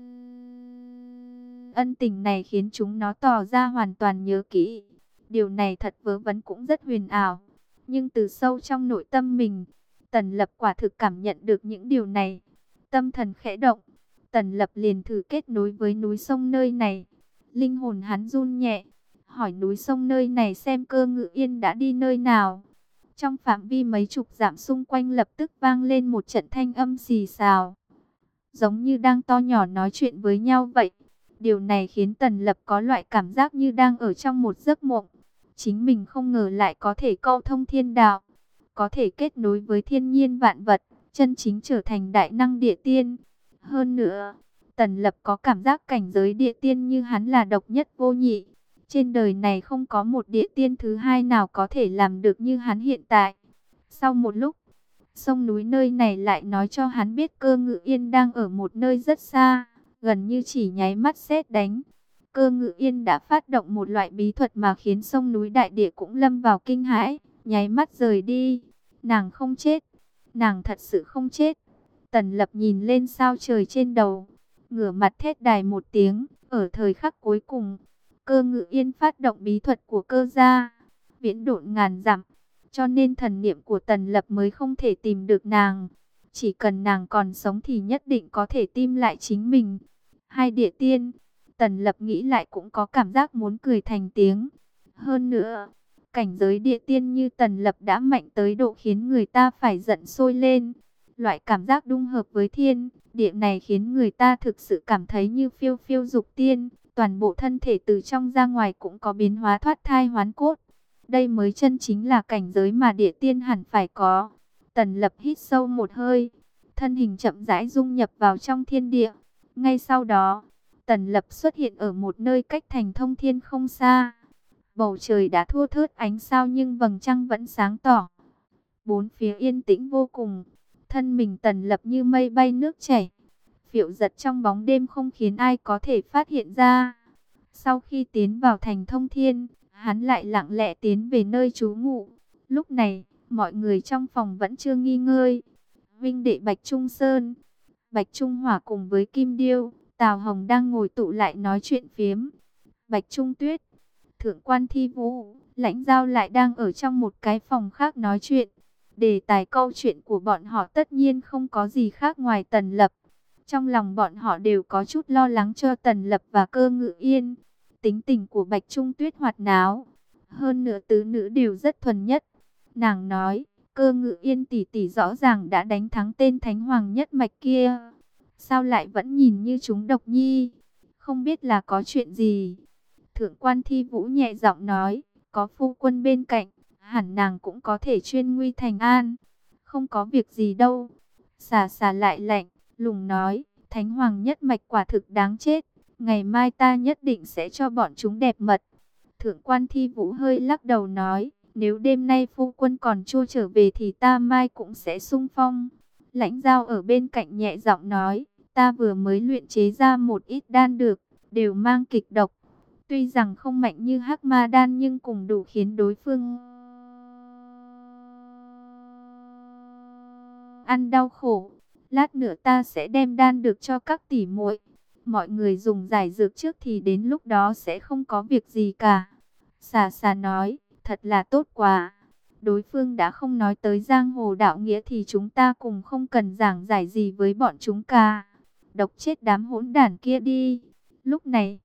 ân tình này khiến chúng nó tỏ ra hoàn toàn nhớ kỹ. Điều này thật vớ vẩn cũng rất huyền ảo. Nhưng từ sâu trong nội tâm mình, Tần Lập quả thực cảm nhận được những điều này. Tâm thần khẽ động, Tần Lập liền thử kết nối với núi sông nơi này. Linh hồn hắn run nhẹ, hỏi núi sông nơi này xem Cơ Ngự Yên đã đi nơi nào. Trong phạm vi mấy chục dặm xung quanh lập tức vang lên một trận thanh âm xì xào, giống như đang to nhỏ nói chuyện với nhau vậy. Điều này khiến Tần Lập có loại cảm giác như đang ở trong một giấc mộng. Chính mình không ngờ lại có thể câu thông thiên đạo, có thể kết nối với thiên nhiên vạn vật, chân chính trở thành đại năng địa tiên. Hơn nữa, Tần Lập có cảm giác cảnh giới địa tiên như hắn là độc nhất vô nhị. Trên đời này không có một địa tiên thứ hai nào có thể làm được như hắn hiện tại. Sau một lúc, sông núi nơi này lại nói cho hắn biết Cơ Ngự Yên đang ở một nơi rất xa, gần như chỉ nháy mắt sét đánh. Cơ Ngự Yên đã phát động một loại bí thuật mà khiến sông núi đại địa cũng lâm vào kinh hãi, nháy mắt rời đi. Nàng không chết, nàng thật sự không chết. Tần Lập nhìn lên sao trời trên đầu, ngửa mặt thét đài một tiếng. Ở thời khắc cuối cùng, Cơ Ngự Yên phát động bí thuật của cơ gia, viễn độn ngàn dặm, cho nên thần niệm của Tần Lập mới không thể tìm được nàng. Chỉ cần nàng còn sống thì nhất định có thể tìm lại chính mình. Hai địa tiên, Tần Lập nghĩ lại cũng có cảm giác muốn cười thành tiếng. Hơn nữa, cảnh giới địa tiên như Tần Lập đã mạnh tới độ khiến người ta phải giận sôi lên. Loại cảm giác đung hợp với thiên địa này khiến người ta thực sự cảm thấy như phiêu phiêu dục tiên. Toàn bộ thân thể từ trong ra ngoài cũng có biến hóa thoát thai hoán cốt. Đây mới chân chính là cảnh giới mà địa tiên hẳn phải có. Tần Lập hít sâu một hơi, thân hình chậm rãi dung nhập vào trong thiên địa. Ngay sau đó, Tần Lập xuất hiện ở một nơi cách thành thông thiên không xa. Bầu trời đã thua thớt ánh sao nhưng vầng trăng vẫn sáng tỏ. Bốn phía yên tĩnh vô cùng. Thân mình Tần Lập như mây bay nước chảy, phiêu giật trong bóng đêm không khiến ai có thể phát hiện ra. Sau khi tiến vào thành thông thiên, hắn lại lặng lẽ tiến về nơi trú ngụ. Lúc này, mọi người trong phòng vẫn chưa nghi ngơi. Vinh đệ Bạch Trung Sơn, Bạch Trung Hỏa cùng với Kim Điêu, Tào Hồng đang ngồi tụ lại nói chuyện phiếm. Bạch Trung Tuyết, Thượng quan Thi Vũ, Lãnh Giao lại đang ở trong một cái phòng khác nói chuyện. Đề tài câu chuyện của bọn họ tất nhiên không có gì khác ngoài Tần Lập. Trong lòng bọn họ đều có chút lo lắng cho Tần Lập và Cơ Ngự Yên. Tính tình của Bạch Trung Tuyết hoạt náo, hơn nữa tứ nữ đều rất thuần nhất. Nàng nói, Cơ Ngự Yên tỷ tỷ rõ ràng đã đánh thắng tên Thánh Hoàng nhất mạch kia, sao lại vẫn nhìn như chúng độc nhi, không biết là có chuyện gì. Thượng quan Thi Vũ nhẹ giọng nói, có phu quân bên cạnh, hẳn nàng cũng có thể chuyên nguy thành an. Không có việc gì đâu. Xà xà lại lạnh lùng nói, Thánh Hoàng nhất mạch quả thực đáng chết. Ngày mai ta nhất định sẽ cho bọn chúng đẹp mật. Thượng quan Thi Vũ hơi lắc đầu nói, nếu đêm nay phu quân còn chưa trở về thì ta mai cũng sẽ xung phong. Lãnh Giao ở bên cạnh nhẹ giọng nói, ta vừa mới luyện chế ra một ít đan dược, đều mang kịch độc. Tuy rằng không mạnh như Hắc Ma đan nhưng cũng đủ khiến đối phương ăn đau khổ. Lát nữa ta sẽ đem đan dược cho các tỷ muội. Mọi người dùng giải dược trước thì đến lúc đó sẽ không có việc gì cả. Xà xà nói, thật là tốt quá. Đối phương đã không nói tới giang hồ đạo nghĩa thì chúng ta cùng không cần giảng giải gì với bọn chúng cả. Độc chết đám hỗn đản kia đi. Lúc này,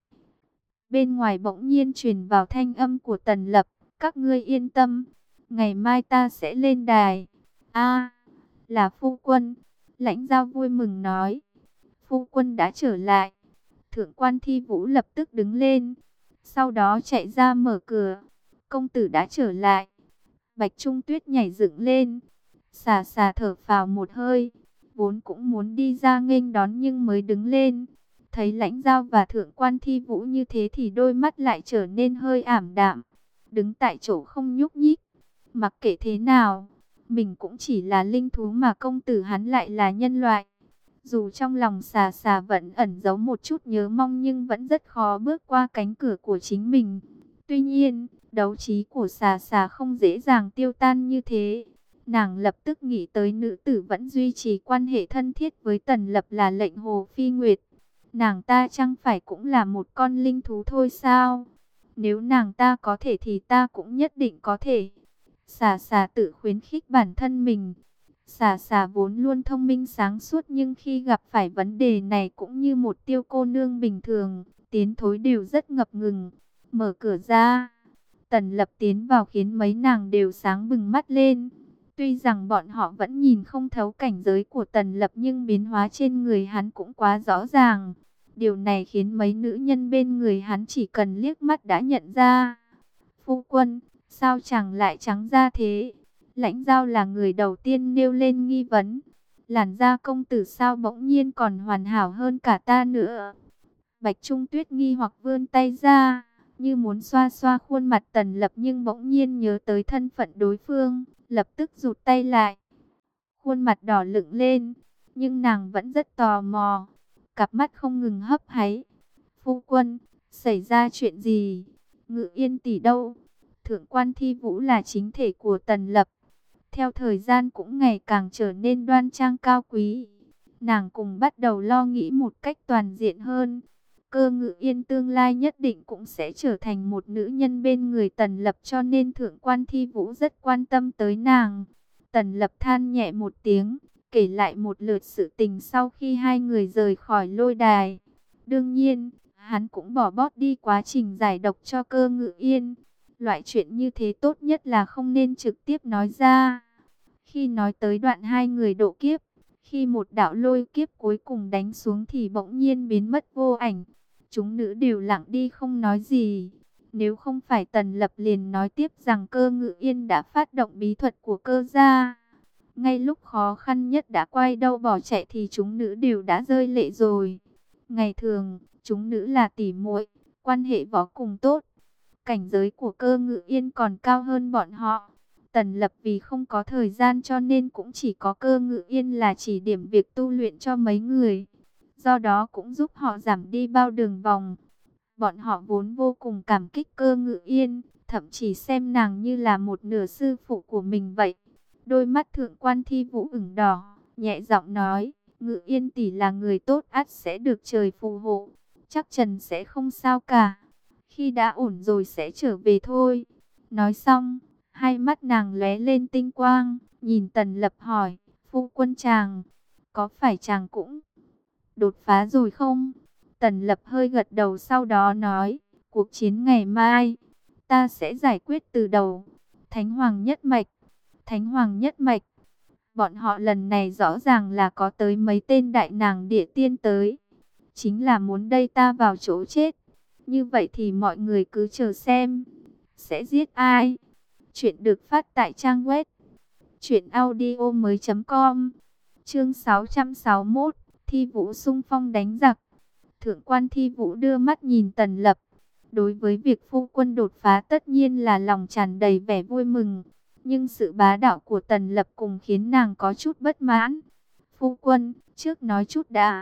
bên ngoài bỗng nhiên truyền vào thanh âm của Tần Lập. Các ngươi yên tâm, ngày mai ta sẽ lên đài. A, là phu quân. Lãnh Giao vui mừng nói. Phu quân đã trở lại. Thượng quan Thi Vũ lập tức đứng lên. Sau đó chạy ra mở cửa. Công tử đã trở lại. Bạch Trung Tuyết nhảy dựng lên. Xà xà thở phào một hơi. Vốn cũng muốn đi ra nghênh đón nhưng mới đứng lên. Thấy Lãnh Giao và Thượng quan Thi Vũ như thế thì đôi mắt lại trở nên hơi ảm đạm. Đứng tại chỗ không nhúc nhích. Mặc kệ thế nào, mình cũng chỉ là linh thú mà công tử hắn lại là nhân loại. Dù trong lòng xà xà vẫn ẩn giấu một chút nhớ mong nhưng vẫn rất khó bước qua cánh cửa của chính mình. Tuy nhiên, đấu trí của xà xà không dễ dàng tiêu tan như thế. Nàng lập tức nghĩ tới nữ tử vẫn duy trì quan hệ thân thiết với Tần Lập là Lệnh Hồ Phi Nguyệt. Nàng ta chẳng phải cũng là một con linh thú thôi sao? Nếu nàng ta có thể thì ta cũng nhất định có thể. Xà xà tự khuyến khích bản thân mình. Xà xà vốn luôn thông minh sáng suốt nhưng khi gặp phải vấn đề này cũng như một tiêu cô nương bình thường, tiến thối đều rất ngập ngừng. Mở cửa ra, Tần Lập tiến vào khiến mấy nàng đều sáng bừng mắt lên. Tuy rằng bọn họ vẫn nhìn không thấu cảnh giới của Tần Lập nhưng biến hóa trên người hắn cũng quá rõ ràng. Điều này khiến mấy nữ nhân bên người hắn chỉ cần liếc mắt đã nhận ra. Phu quân, sao chàng lại trắng da thế? Lãnh Giao là người đầu tiên nêu lên nghi vấn. Làn da công tử sao bỗng nhiên còn hoàn hảo hơn cả ta nữa? Bạch Trung Tuyết nghi hoặc vươn tay ra, như muốn xoa xoa khuôn mặt Tần Lập nhưng bỗng nhiên nhớ tới thân phận đối phương, lập tức rụt tay lại. Khuôn mặt đỏ lựng lên, nhưng nàng vẫn rất tò mò, cặp mắt không ngừng hấp háy. Phu quân, xảy ra chuyện gì? Ngự Yên tỷ đâu? Thượng quan Thi Vũ là chính thể của Tần Lập. Theo thời gian cũng ngày càng trở nên đoan trang cao quý. Nàng cùng bắt đầu lo nghĩ một cách toàn diện hơn. Cơ Ngự Yên tương lai nhất định cũng sẽ trở thành một nữ nhân bên người Tần Lập cho nên Thượng quan Thi Vũ rất quan tâm tới nàng. Tần Lập than nhẹ một tiếng, kể lại một lượt sự tình sau khi hai người rời khỏi lôi đài. Đương nhiên, hắn cũng bỏ bớt đi quá trình giải độc cho Cơ Ngự Yên. Loại chuyện như thế tốt nhất là không nên trực tiếp nói ra. Khi nói tới đoạn hai người độ kiếp, khi một đạo lôi kiếp cuối cùng đánh xuống thì bỗng nhiên biến mất vô ảnh. Chúng nữ đều lặng đi không nói gì. Nếu không phải Tần Lập liền nói tiếp rằng Cơ Ngự Yên đã phát động bí thuật của Cơ gia. Ngay lúc khó khăn nhất đã quay đầu bỏ chạy thì chúng nữ đều đã rơi lệ rồi. Ngày thường, chúng nữ là tỉ muội, quan hệ võ cùng tốt. Cảnh giới của Cơ Ngự Yên còn cao hơn bọn họ. Tần Lập vì không có thời gian cho nên cũng chỉ có Cơ Ngự Yên là chỉ điểm việc tu luyện cho mấy người. Do đó cũng giúp họ giảm đi bao đường vòng. Bọn họ vốn vô cùng cảm kích Cơ Ngự Yên, thậm chí xem nàng như là một nửa sư phụ của mình vậy. Đôi mắt Thượng quan Thi Vũ ửng đỏ, nhẹ giọng nói, Ngự Yên tỷ là người tốt ắt sẽ được trời phù hộ, chắc chắn sẽ không sao cả. Khi đã ổn rồi sẽ trở về thôi. Nói xong, hai mắt nàng lóe lên tinh quang, nhìn Tần Lập hỏi, phu quân chàng, có phải chàng cũng đột phá rồi không? Tần Lập hơi gật đầu sau đó nói, cuộc chiến ngày mai, ta sẽ giải quyết từ đầu. Thánh Hoàng nhất mạch, Thánh Hoàng nhất mạch. Bọn họ lần này rõ ràng là có tới mấy tên đại nàng địa tiên tới. Chính là muốn đẩy ta vào chỗ chết. Như vậy thì mọi người cứ chờ xem. Sẽ giết ai? Chuyện được phát tại trang web truyện audio mới chấm com. Chương sáu trăm sáu mươi mốt. Thi Vũ xung phong đánh giặc. Thượng quan Thi Vũ đưa mắt nhìn Tần Lập. Đối với việc phu quân đột phá tất nhiên là lòng tràn đầy vẻ vui mừng. Nhưng sự bá đạo của Tần Lập cùng khiến nàng có chút bất mãn. Phu quân, trước nói chút đã.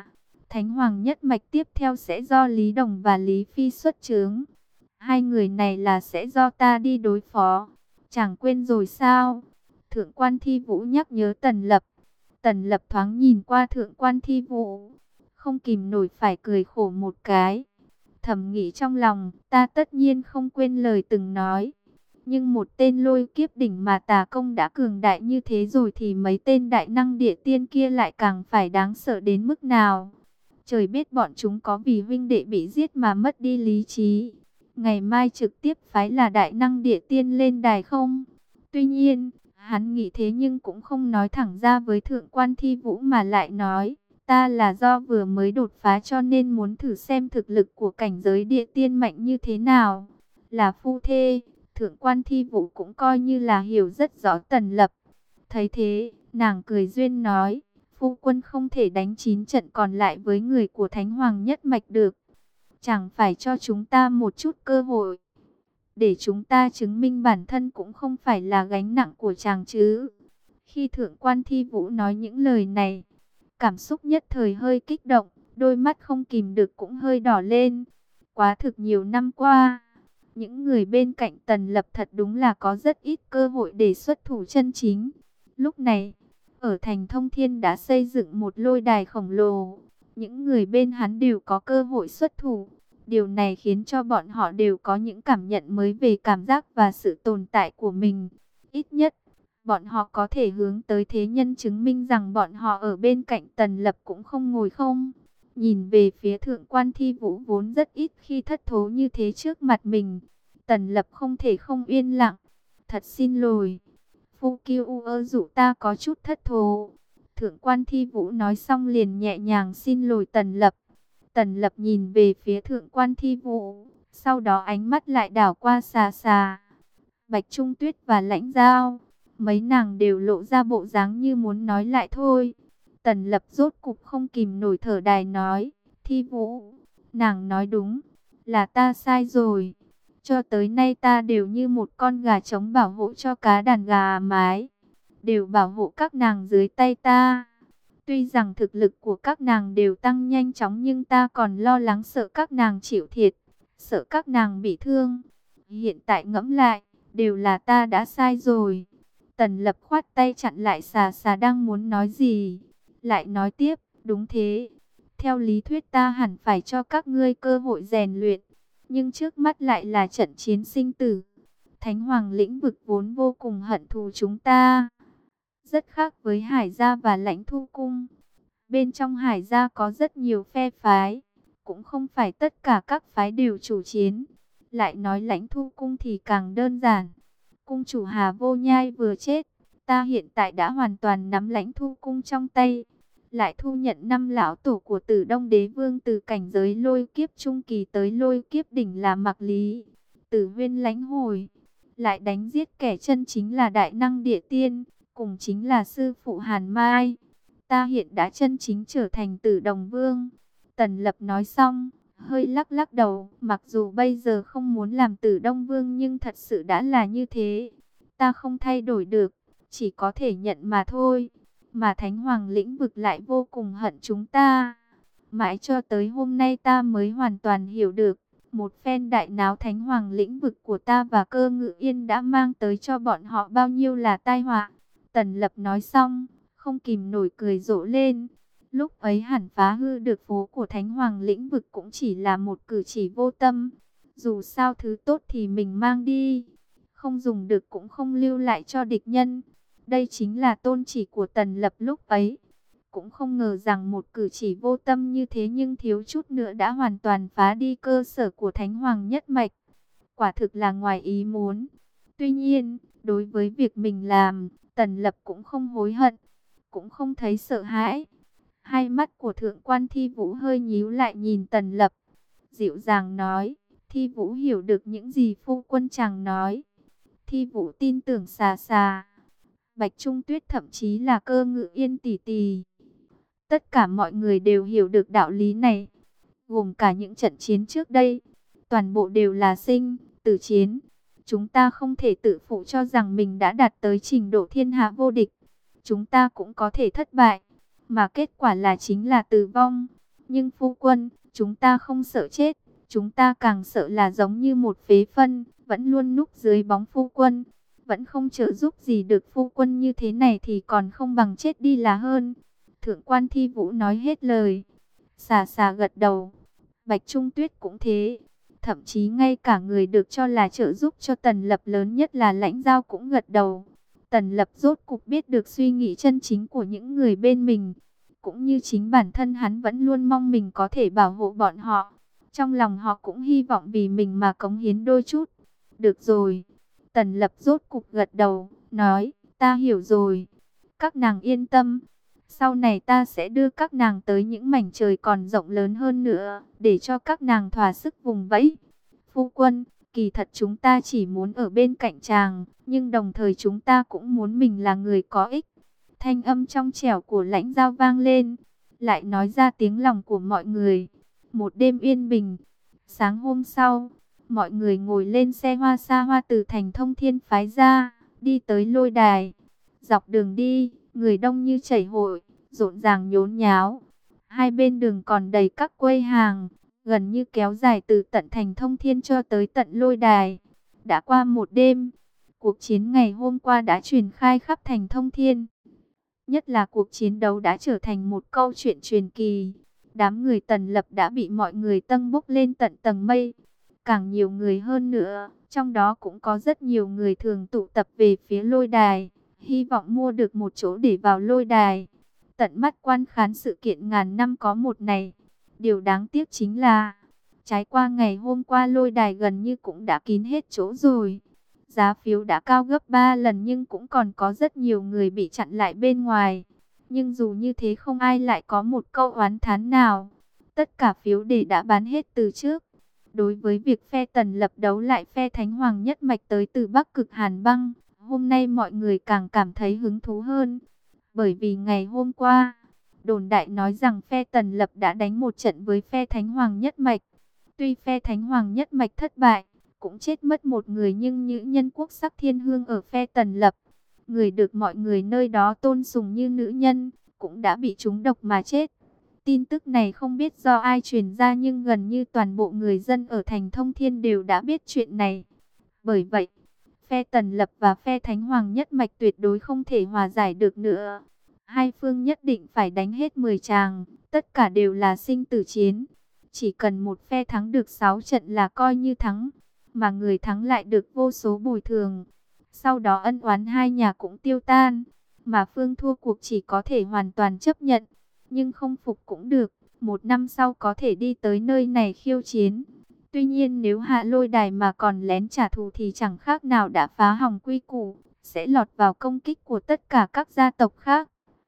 Thánh Hoàng nhất mạch tiếp theo sẽ do Lý Đồng và Lý Phi xuất chướng. Hai người này là sẽ do ta đi đối phó. Chẳng quên rồi sao? Thượng quan Thi Vũ nhắc nhớ Tần Lập. Tần Lập thoáng nhìn qua Thượng quan Thi Vũ, không kìm nổi phải cười khổ một cái. Thầm nghĩ trong lòng, ta tất nhiên không quên lời từng nói. Nhưng một tên lôi kiếp đỉnh mà tà công đã cường đại như thế rồi thì mấy tên đại năng địa tiên kia lại càng phải đáng sợ đến mức nào. Trời biết bọn chúng có vì huynh đệ bị giết mà mất đi lý trí. Ngày mai trực tiếp phái là đại năng địa tiên lên đài không? Tuy nhiên, hắn nghĩ thế nhưng cũng không nói thẳng ra với Thượng quan Thi Vũ mà lại nói. Ta là do vừa mới đột phá cho nên muốn thử xem thực lực của cảnh giới địa tiên mạnh như thế nào. Là phu thê, Thượng quan Thi Vũ cũng coi như là hiểu rất rõ Tần Lập. Thấy thế, nàng cười duyên nói, phu quân không thể đánh chín trận còn lại với người của Thánh Hoàng nhất mạch được. Chẳng phải cho chúng ta một chút cơ hội, để chúng ta chứng minh bản thân cũng không phải là gánh nặng của chàng chứ. Khi Thượng quan Thi Vũ nói những lời này, cảm xúc nhất thời hơi kích động, đôi mắt không kìm được cũng hơi đỏ lên. Quá thực nhiều năm qua, những người bên cạnh Tần Lập thật đúng là có rất ít cơ hội để xuất thủ chân chính. Lúc này, ở thành Thông Thiên đã xây dựng một lôi đài khổng lồ. Những người bên hắn đều có cơ hội xuất thủ. Điều này khiến cho bọn họ đều có những cảm nhận mới về cảm giác và sự tồn tại của mình. Ít nhất, bọn họ có thể hướng tới thế nhân chứng minh rằng bọn họ ở bên cạnh Tần Lập cũng không ngồi không. Nhìn về phía Thượng quan Thi Vũ vốn rất ít khi thất thố như thế trước mặt mình, Tần Lập không thể không yên lặng. Thật xin lỗi, phu kiêu ơ dụ ta có chút thất thố. Thượng quan Thi Vũ nói xong liền nhẹ nhàng xin lỗi Tần Lập. Tần Lập nhìn về phía Thượng quan Thi Vũ, sau đó ánh mắt lại đảo qua xà xà, Bạch Trung Tuyết và Lãnh Giao. Mấy nàng đều lộ ra bộ dáng như muốn nói lại thôi. Tần Lập rốt cục không kìm nổi thở dài nói, Thi Vũ, nàng nói đúng, là ta sai rồi. Cho tới nay ta đều như một con gà trống bảo hộ cho cá đàn gà mái, đều bảo hộ các nàng dưới tay ta. Tuy rằng thực lực của các nàng đều tăng nhanh chóng nhưng ta còn lo lắng sợ các nàng chịu thiệt, sợ các nàng bị thương. Hiện tại ngẫm lại, đều là ta đã sai rồi. Tần Lập khoát tay chặn lại xà xà đang muốn nói gì. Lại nói tiếp, đúng thế. Theo lý thuyết ta hẳn phải cho các ngươi cơ hội rèn luyện. Nhưng trước mắt lại là trận chiến sinh tử. Thánh Hoàng lĩnh vực vốn vô cùng hận thù chúng ta. Rất khác với Hải Gia và Lãnh Thu Cung. Bên trong Hải Gia có rất nhiều phe phái. Cũng không phải tất cả các phái đều chủ chiến. Lại nói Lãnh Thu Cung thì càng đơn giản. Cung chủ Hà Vô Nhai vừa chết, ta hiện tại đã hoàn toàn nắm Lãnh Thu Cung trong tay. Lại thu nhận năm lão tổ của Tử Đông Đế Vương từ cảnh giới lôi kiếp trung kỳ tới lôi kiếp đỉnh là Mạc Lý, Tử Huyên Lãnh Hồi. Lại đánh giết kẻ chân chính là Đại Năng Địa Tiên, cùng chính là sư phụ Hàn Mai. Ta hiện đã chân chính trở thành Tử Đồng Vương. Tần Lập nói xong, hơi lắc lắc đầu, mặc dù bây giờ không muốn làm Tử Đông Vương nhưng thật sự đã là như thế. Ta không thay đổi được, chỉ có thể nhận mà thôi. Mà Thánh Hoàng lĩnh vực lại vô cùng hận chúng ta. Mãi cho tới hôm nay ta mới hoàn toàn hiểu được, một phen đại náo Thánh Hoàng lĩnh vực của ta và Cơ Ngự Yên đã mang tới cho bọn họ bao nhiêu là tai họa. Tần Lập nói xong, không kìm nổi cười rộ lên. Lúc ấy hẳn phá hư được phố của Thánh Hoàng lĩnh vực cũng chỉ là một cử chỉ vô tâm. Dù sao thứ tốt thì mình mang đi, không dùng được cũng không lưu lại cho địch nhân. Đây chính là tôn chỉ của Tần Lập lúc ấy. Cũng không ngờ rằng một cử chỉ vô tâm như thế nhưng thiếu chút nữa đã hoàn toàn phá đi cơ sở của Thánh Hoàng nhất mạch. Quả thực là ngoài ý muốn. Tuy nhiên, đối với việc mình làm, Tần Lập cũng không hối hận, cũng không thấy sợ hãi. Hai mắt của Thượng quan Thi Vũ hơi nhíu lại nhìn Tần Lập, dịu dàng nói, Thi Vũ hiểu được những gì phu quân chàng nói. Thi Vũ tin tưởng xà xà, Bạch Trung Tuyết thậm chí là Cơ Ngự Yên tỷ tỷ. Tất cả mọi người đều hiểu được đạo lý này, gồm cả những trận chiến trước đây. Toàn bộ đều là sinh, tử chiến. Chúng ta không thể tự phụ cho rằng mình đã đạt tới trình độ thiên hạ vô địch. Chúng ta cũng có thể thất bại, mà kết quả là chính là tử vong. Nhưng phu quân, chúng ta không sợ chết, chúng ta càng sợ là giống như một phế phân, vẫn luôn núp dưới bóng phu quân, vẫn không trợ giúp gì được phu quân, như thế này thì còn không bằng chết đi là hơn. Thượng quan Thi Vũ nói hết lời. Xà xà gật đầu. Bạch Trung Tuyết cũng thế. Thậm chí ngay cả người được cho là trợ giúp cho Tần Lập lớn nhất là Lãnh Giao cũng gật đầu. Tần Lập rốt cục biết được suy nghĩ chân chính của những người bên mình. Cũng như chính bản thân hắn vẫn luôn mong mình có thể bảo hộ bọn họ. Trong lòng họ cũng hy vọng vì mình mà cống hiến đôi chút. Được rồi. Tần Lập rốt cục gật đầu, nói, ta hiểu rồi. Các nàng yên tâm. Sau này ta sẽ đưa các nàng tới những mảnh trời còn rộng lớn hơn nữa, để cho các nàng thỏa sức vùng vẫy. Phu quân, kỳ thật chúng ta chỉ muốn ở bên cạnh chàng, nhưng đồng thời chúng ta cũng muốn mình là người có ích. Thanh âm trong trẻo của Lãnh Giao vang lên, lại nói ra tiếng lòng của mọi người. Một đêm yên bình. Sáng hôm sau, mọi người ngồi lên xe hoa xa hoa từ thành Thông Thiên phái ra, đi tới lôi đài. Dọc đường đi, người đông như chảy hội, rộn ràng nhốn nháo. Hai bên đường còn đầy các quầy hàng, gần như kéo dài từ tận thành Thông Thiên cho tới tận lôi đài. Đã qua một đêm, cuộc chiến ngày hôm qua đã truyền khai khắp thành Thông Thiên. Nhất là cuộc chiến đấu đã trở thành một câu chuyện truyền kỳ. Đám người Tần Lập đã bị mọi người tâng bốc lên tận tầng mây. Càng nhiều người hơn nữa, trong đó cũng có rất nhiều người thường tụ tập về phía lôi đài, hy vọng mua được một chỗ để vào lôi đài, tận mắt quan khán sự kiện ngàn năm có một này. Điều đáng tiếc chính là, trải qua ngày hôm qua lôi đài gần như cũng đã kín hết chỗ rồi. Giá phiếu đã cao gấp ba lần nhưng cũng còn có rất nhiều người bị chặn lại bên ngoài. Nhưng dù như thế không ai lại có một câu oán thán nào. Tất cả phiếu để đã bán hết từ trước. Đối với việc phe Tần Lập đấu lại phe Thánh Hoàng nhất mạch tới từ Bắc Cực Hàn Băng, hôm nay mọi người càng cảm thấy hứng thú hơn. Bởi vì ngày hôm qua, đồn đại nói rằng phe Tần Lập đã đánh một trận với phe Thánh Hoàng nhất mạch. Tuy phe Thánh Hoàng nhất mạch thất bại, cũng chết mất một người, nhưng nữ nhân quốc sắc thiên hương ở phe Tần Lập, người được mọi người nơi đó tôn sùng như nữ nhân, cũng đã bị trúng độc mà chết. Tin tức này không biết do ai truyền ra nhưng gần như toàn bộ người dân ở thành Thông Thiên đều đã biết chuyện này. Bởi vậy, phe Tần Lập và phe Thánh Hoàng nhất mạch tuyệt đối không thể hòa giải được nữa. Hai phương nhất định phải đánh hết mười tràng, tất cả đều là sinh tử chiến. Chỉ cần một phe thắng được sáu trận là coi như thắng, mà người thắng lại được vô số bồi thường. Sau đó ân oán hai nhà cũng tiêu tan, mà phương thua cuộc chỉ có thể hoàn toàn chấp nhận. Nhưng không phục cũng được, một năm sau có thể đi tới nơi này khiêu chiến. Tuy nhiên nếu hạ lôi đài mà còn lén trả thù thì chẳng khác nào đã phá hỏng quy củ, sẽ lọt vào công kích của tất cả các gia tộc khác.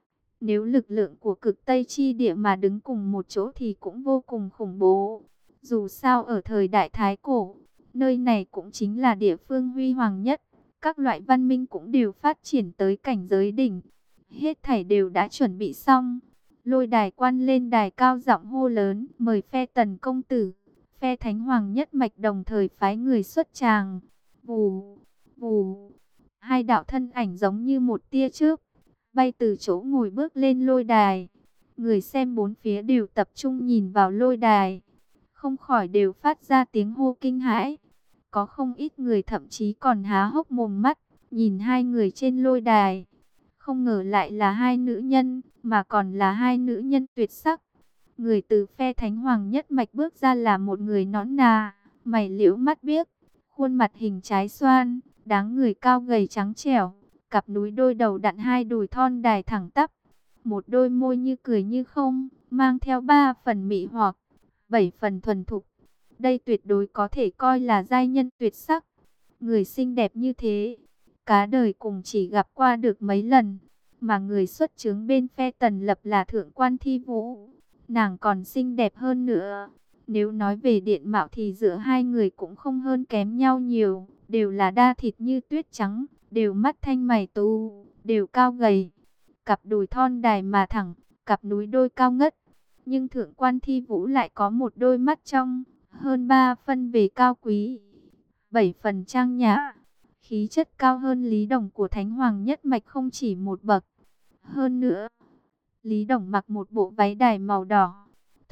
Nếu lực lượng của cực Tây chi địa mà đứng cùng một chỗ thì cũng vô cùng khủng bố. Dù sao ở thời đại Thái Cổ, nơi này cũng chính là địa phương huy hoàng nhất. Các loại văn minh cũng đều phát triển tới cảnh giới đỉnh. Hết thảy đều đã chuẩn bị xong. Lôi đài quan lên đài cao giọng hô lớn, mời phe Tần công tử, phe Thánh Hoàng nhất mạch đồng thời phái người xuất tràng. Vù, vù, hai đạo thân ảnh giống như một tia chớp bay từ chỗ ngồi bước lên lôi đài. Người xem bốn phía đều tập trung nhìn vào lôi đài, không khỏi đều phát ra tiếng hô kinh hãi. Có không ít người thậm chí còn há hốc mồm mắt, nhìn hai người trên lôi đài. Không ngờ lại là hai nữ nhân, mà còn là hai nữ nhân tuyệt sắc. Người từ phe Thánh Hoàng nhất mạch bước ra là một người nõn nà, mày liễu mắt biếc, khuôn mặt hình trái xoan, dáng người cao gầy trắng trẻo, cặp núi đôi đầu đặn, hai đùi thon dài thẳng tắp, một đôi môi như cười như không, mang theo ba phần mị hoặc, bảy phần thuần thục. Đây tuyệt đối có thể coi là giai nhân tuyệt sắc. Người xinh đẹp như thế, cả đời cùng chỉ gặp qua được mấy lần. Mà người xuất chứng bên phe Tần Lập là Thượng quan Thi Vũ, nàng còn xinh đẹp hơn nữa. Nếu nói về diện mạo thì giữa hai người cũng không hơn kém nhau nhiều, đều là da thịt như tuyết trắng, đều mắt thanh mày tú, đều cao gầy, cặp đùi thon dài mà thẳng, cặp núi đôi cao ngất. Nhưng Thượng quan Thi Vũ lại có một đôi mắt trong, hơn ba phân về cao quý, bảy phần trang nhã, khí chất cao hơn Lý Đồng của Thánh Hoàng nhất mạch không chỉ một bậc. Hơn nữa, Lý Đồng mặc một bộ váy đài màu đỏ,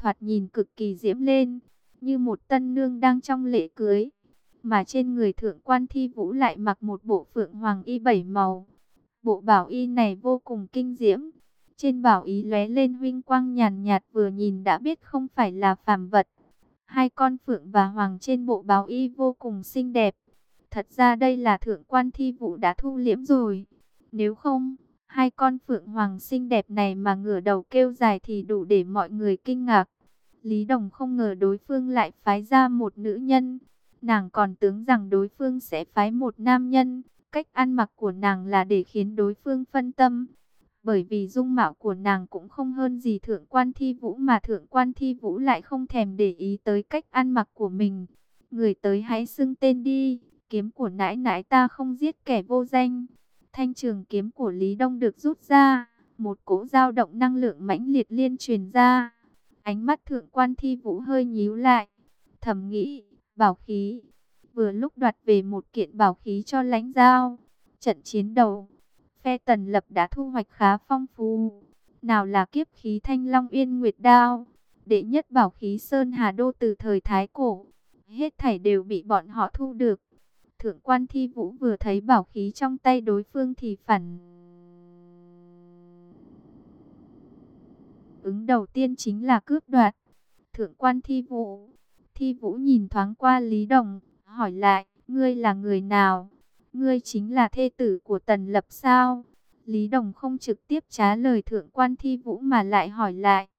thoạt nhìn cực kỳ diễm lên, như một tân nương đang trong lễ cưới. Mà trên người thượng quan Thi Vũ lại mặc một bộ phượng hoàng y bảy màu. Bộ bảo y này vô cùng kinh diễm. Trên bảo y lóe lên huỳnh quang nhàn nhạt, vừa nhìn đã biết không phải là phàm vật. Hai con phượng và hoàng trên bộ bảo y vô cùng xinh đẹp. Thật ra đây là thượng quan Thi Vũ đã thu liễm rồi. Nếu không, hai con phượng hoàng xinh đẹp này mà ngửa đầu kêu dài thì đủ để mọi người kinh ngạc. Lý Đồng không ngờ đối phương lại phái ra một nữ nhân. Nàng còn tưởng rằng đối phương sẽ phái một nam nhân. Cách ăn mặc của nàng là để khiến đối phương phân tâm. Bởi vì dung mạo của nàng cũng không hơn gì thượng quan Thi Vũ, mà thượng quan Thi Vũ lại không thèm để ý tới cách ăn mặc của mình. Người tới hãy xưng tên đi, kiếm của nãi nãi ta không giết kẻ vô danh. Thanh trường kiếm của Lý Đông được rút ra, một cỗ dao động năng lượng mãnh liệt liên truyền ra. Ánh mắt thượng quan Thi Vũ hơi nhíu lại, thầm nghĩ, bảo khí. Vừa lúc đoạt về một kiện bảo khí cho lãnh giao. Trận chiến đầu, phe Tần Lập đã thu hoạch khá phong phú. Nào là kiếp khí Thanh Long Yên Nguyệt Đao, đệ nhất bảo khí Sơn Hà Đô từ thời Thái Cổ. Hết thảy đều bị bọn họ thu được. Thượng quan Thi Vũ vừa thấy bảo khí trong tay đối phương thì phản ứng đầu tiên chính là cướp đoạt. Thượng quan Thi Vũ. Thi Vũ nhìn thoáng qua Lý Đồng, hỏi lại, ngươi là người nào? Ngươi chính là thê tử của Tần Lập sao? Lý Đồng không trực tiếp trả lời thượng quan Thi Vũ mà lại hỏi lại,